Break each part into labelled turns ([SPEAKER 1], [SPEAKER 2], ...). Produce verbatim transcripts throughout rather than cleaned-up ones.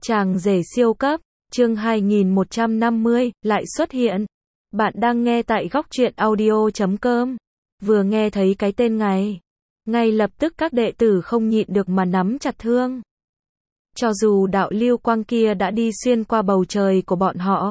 [SPEAKER 1] Chàng rể siêu cấp, chương hai nghìn một trăm năm mươi, lại xuất hiện. Bạn đang nghe tại góc truyện audio chấm com. Vừa nghe thấy cái tên này, ngay lập tức các đệ tử không nhịn được mà nắm chặt thương. Cho dù đạo lưu quang kia đã đi xuyên qua bầu trời của bọn họ,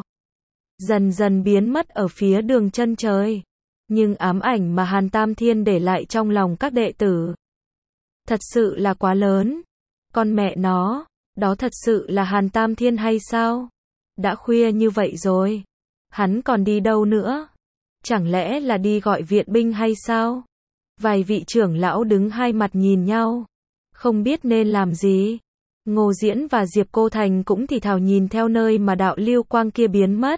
[SPEAKER 1] dần dần biến mất ở phía đường chân trời, nhưng ám ảnh mà Hàn Tam Thiên để lại trong lòng các đệ tử thật sự là quá lớn. Con mẹ nó, đó thật sự là Hàn Tam Thiên hay sao? Đã khuya như vậy rồi, hắn còn đi đâu nữa? Chẳng lẽ là đi gọi viện binh hay sao? Vài vị trưởng lão đứng hai mặt nhìn nhau, không biết nên làm gì. Ngô Diễn và Diệp Cô Thành cũng thì thào nhìn theo nơi mà đạo lưu quang kia biến mất.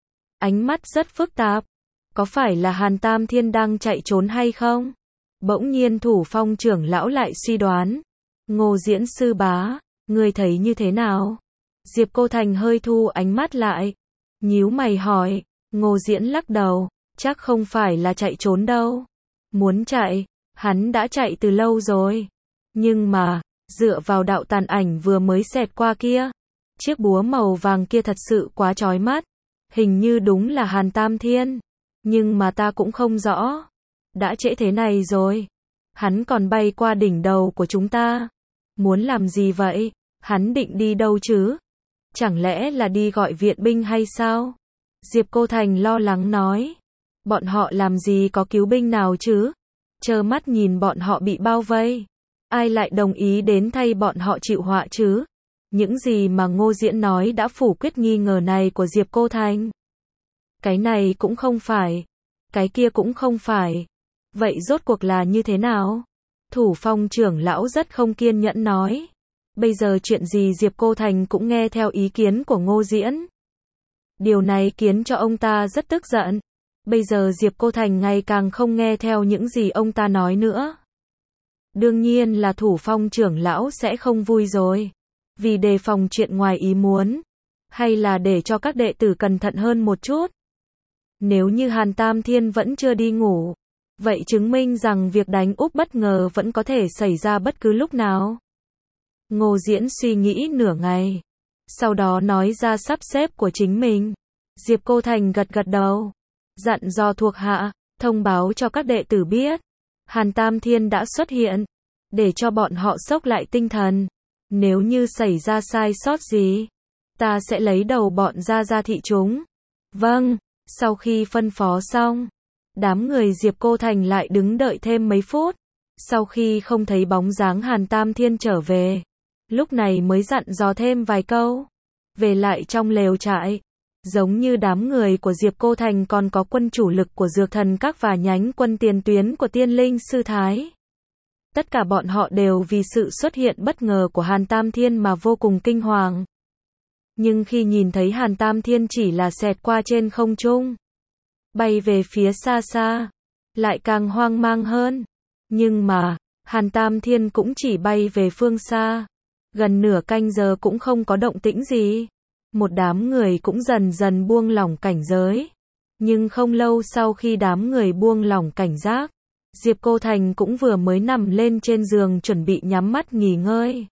[SPEAKER 1] Ánh mắt rất phức tạp. Có phải là Hàn Tam Thiên đang chạy trốn hay không? Bỗng nhiên Thủ Phong trưởng lão lại suy đoán. Ngô Diễn sư bá, ngươi thấy như thế nào? Diệp Cô Thành hơi thu ánh mắt lại, nhíu mày hỏi. Ngô Diễn lắc đầu, chắc không phải là chạy trốn đâu. Muốn chạy, hắn đã chạy từ lâu rồi. Nhưng mà, dựa vào đạo tàn ảnh vừa mới xẹt qua kia, chiếc búa màu vàng kia thật sự quá chói mắt. Hình như đúng là Hàn Tam Thiên. Nhưng mà ta cũng không rõ. Đã trễ thế này rồi, hắn còn bay qua đỉnh đầu của chúng ta. Muốn làm gì vậy? Hắn định đi đâu chứ? Chẳng lẽ là đi gọi viện binh hay sao? Diệp Cô Thành lo lắng nói. Bọn họ làm gì có cứu binh nào chứ? Trơ mắt nhìn bọn họ bị bao vây. Ai lại đồng ý đến thay bọn họ chịu họa chứ? Những gì mà Ngô Diễn nói đã phủ quyết nghi ngờ này của Diệp Cô Thành. Cái này cũng không phải, cái kia cũng không phải. Vậy rốt cuộc là như thế nào? Thủ Phong trưởng lão rất không kiên nhẫn nói. Bây giờ chuyện gì Diệp Cô Thành cũng nghe theo ý kiến của Ngô Diễn. Điều này khiến cho ông ta rất tức giận. Bây giờ Diệp Cô Thành ngày càng không nghe theo những gì ông ta nói nữa. Đương nhiên là Thủ Phong trưởng lão sẽ không vui rồi. Vì đề phòng chuyện ngoài ý muốn, hay là để cho các đệ tử cẩn thận hơn một chút. Nếu như Hàn Tam Thiên vẫn chưa đi ngủ, vậy chứng minh rằng việc đánh úp bất ngờ vẫn có thể xảy ra bất cứ lúc nào. Ngô Diễn suy nghĩ nửa ngày, sau đó nói ra sắp xếp của chính mình. Diệp Cô Thành gật gật đầu, dặn dò thuộc hạ, thông báo cho các đệ tử biết, Hàn Tam Thiên đã xuất hiện, để cho bọn họ xốc lại tinh thần. Nếu như xảy ra sai sót gì, ta sẽ lấy đầu bọn ra ra thị chúng. Vâng. Sau khi phân phó xong, đám người Diệp Cô Thành lại đứng đợi thêm mấy phút. Sau khi không thấy bóng dáng Hàn Tam Thiên trở về, lúc này mới dặn dò thêm vài câu. Về lại trong lều trại, giống như đám người của Diệp Cô Thành còn có quân chủ lực của Dược Thần Các và nhánh quân tiền tuyến của Tiên Linh Sư Thái. Tất cả bọn họ đều vì sự xuất hiện bất ngờ của Hàn Tam Thiên mà vô cùng kinh hoàng. Nhưng khi nhìn thấy Hàn Tam Thiên chỉ là xẹt qua trên không trung, bay về phía xa xa, lại càng hoang mang hơn. Nhưng mà, Hàn Tam Thiên cũng chỉ bay về phương xa. Gần nửa canh giờ cũng không có động tĩnh gì. Một đám người cũng dần dần buông lỏng cảnh giới. Nhưng không lâu sau khi đám người buông lỏng cảnh giác, Diệp Cô Thành cũng vừa mới nằm lên trên giường chuẩn bị nhắm mắt nghỉ ngơi.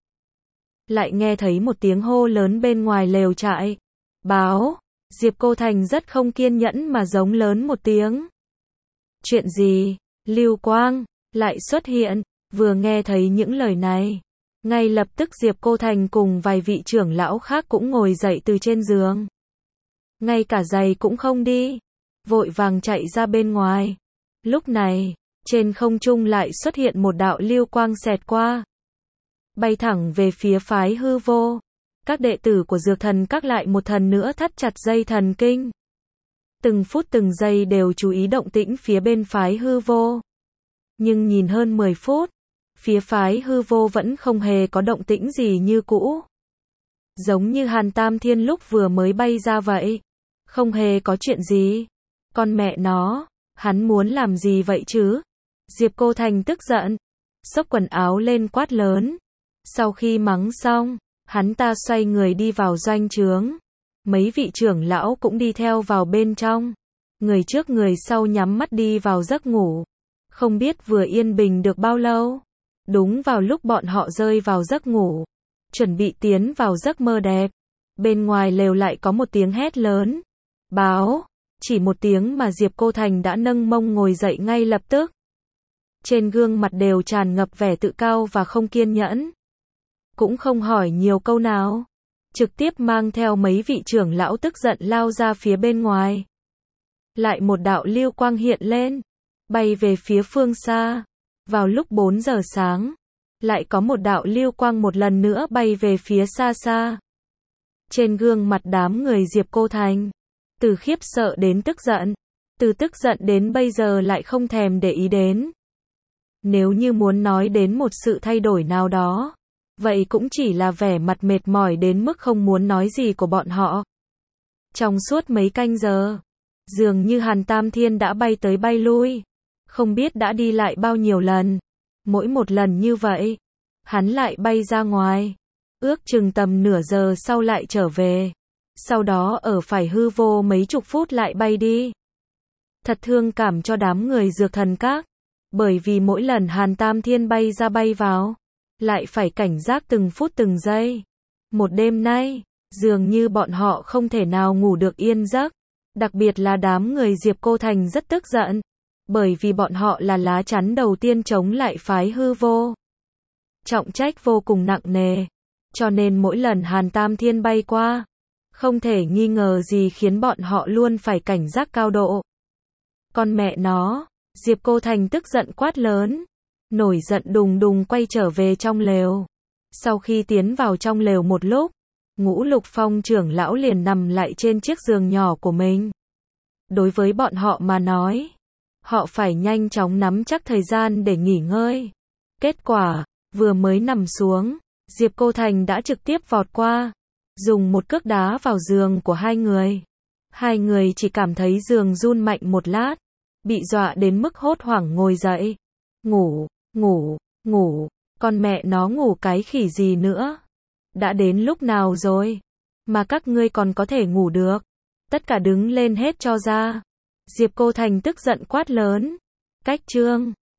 [SPEAKER 1] Lại nghe thấy một tiếng hô lớn bên ngoài lều trại. Báo! Diệp Cô Thành rất không kiên nhẫn mà giống lớn một tiếng. Chuyện gì? Lưu Quang lại xuất hiện. Vừa nghe thấy những lời này, ngay lập tức Diệp Cô Thành cùng vài vị trưởng lão khác cũng ngồi dậy từ trên giường. Ngay cả giày cũng không đi, vội vàng chạy ra bên ngoài. Lúc này, trên không trung lại xuất hiện một đạo lưu quang xẹt qua, bay thẳng về phía phái Hư Vô. Các đệ tử của Dược Thần Các lại một lần nữa thắt chặt dây thần kinh. Từng phút từng giây đều chú ý động tĩnh phía bên phái Hư Vô. Nhưng nhìn hơn mười phút, phía phái Hư Vô vẫn không hề có động tĩnh gì như cũ. Giống như Hàn Tam Thiên lúc vừa mới bay ra vậy. Không hề có chuyện gì. Con mẹ nó, hắn muốn làm gì vậy chứ? Diệp Cô Thành tức giận, xốc quần áo lên quát lớn. Sau khi mắng xong, hắn ta xoay người đi vào doanh trướng. Mấy vị trưởng lão cũng đi theo vào bên trong. Người trước người sau nhắm mắt đi vào giấc ngủ. Không biết vừa yên bình được bao lâu. Đúng vào lúc bọn họ rơi vào giấc ngủ, chuẩn bị tiến vào giấc mơ đẹp. Bên ngoài lều lại có một tiếng hét lớn. Báo, chỉ một tiếng mà Diệp Cô Thành đã nâng mông ngồi dậy ngay lập tức. Trên gương mặt đều tràn ngập vẻ tự cao và không kiên nhẫn. Cũng không hỏi nhiều câu nào. Trực tiếp mang theo mấy vị trưởng lão tức giận lao ra phía bên ngoài. Lại một đạo lưu quang hiện lên, bay về phía phương xa. Vào lúc bốn giờ sáng, lại có một đạo lưu quang một lần nữa bay về phía xa xa. Trên gương mặt đám người Diệp Cô Thành, từ khiếp sợ đến tức giận, từ tức giận đến bây giờ lại không thèm để ý đến. Nếu như muốn nói đến một sự thay đổi nào đó, vậy cũng chỉ là vẻ mặt mệt mỏi đến mức không muốn nói gì của bọn họ. Trong suốt mấy canh giờ, dường như Hàn Tam Thiên đã bay tới bay lui, không biết đã đi lại bao nhiêu lần. Mỗi một lần như vậy, hắn lại bay ra ngoài, ước chừng tầm nửa giờ sau lại trở về. Sau đó ở phải hư vô mấy chục phút lại bay đi. Thật thương cảm cho đám người Dược Thần Các, bởi vì mỗi lần Hàn Tam Thiên bay ra bay vào, lại phải cảnh giác từng phút từng giây. Một đêm nay, dường như bọn họ không thể nào ngủ được yên giấc. Đặc biệt là đám người Diệp Cô Thành rất tức giận, bởi vì bọn họ là lá chắn đầu tiên chống lại phái hư vô. Trọng trách vô cùng nặng nề, cho nên mỗi lần Hàn Tam Thiên bay qua, không thể nghi ngờ gì khiến bọn họ luôn phải cảnh giác cao độ. Con mẹ nó, Diệp Cô Thành tức giận quát lớn, nổi giận đùng đùng quay trở về trong lều. Sau khi tiến vào trong lều một lúc, Ngũ Lục Phong trưởng lão liền nằm lại trên chiếc giường nhỏ của mình. Đối với bọn họ mà nói, họ phải nhanh chóng nắm chắc thời gian để nghỉ ngơi. Kết quả, vừa mới nằm xuống, Diệp Cô Thành đã trực tiếp vọt qua, dùng một cước đá vào giường của hai người. Hai người chỉ cảm thấy giường run mạnh một lát, bị dọa đến mức hốt hoảng ngồi dậy. Ngủ, ngủ, ngủ, con mẹ nó ngủ cái khỉ gì nữa? Đã đến lúc nào rồi? Mà các ngươi còn có thể ngủ được? Tất cả đứng lên hết cho ra. Diệp Cô Thành tức giận quát lớn. Cách chương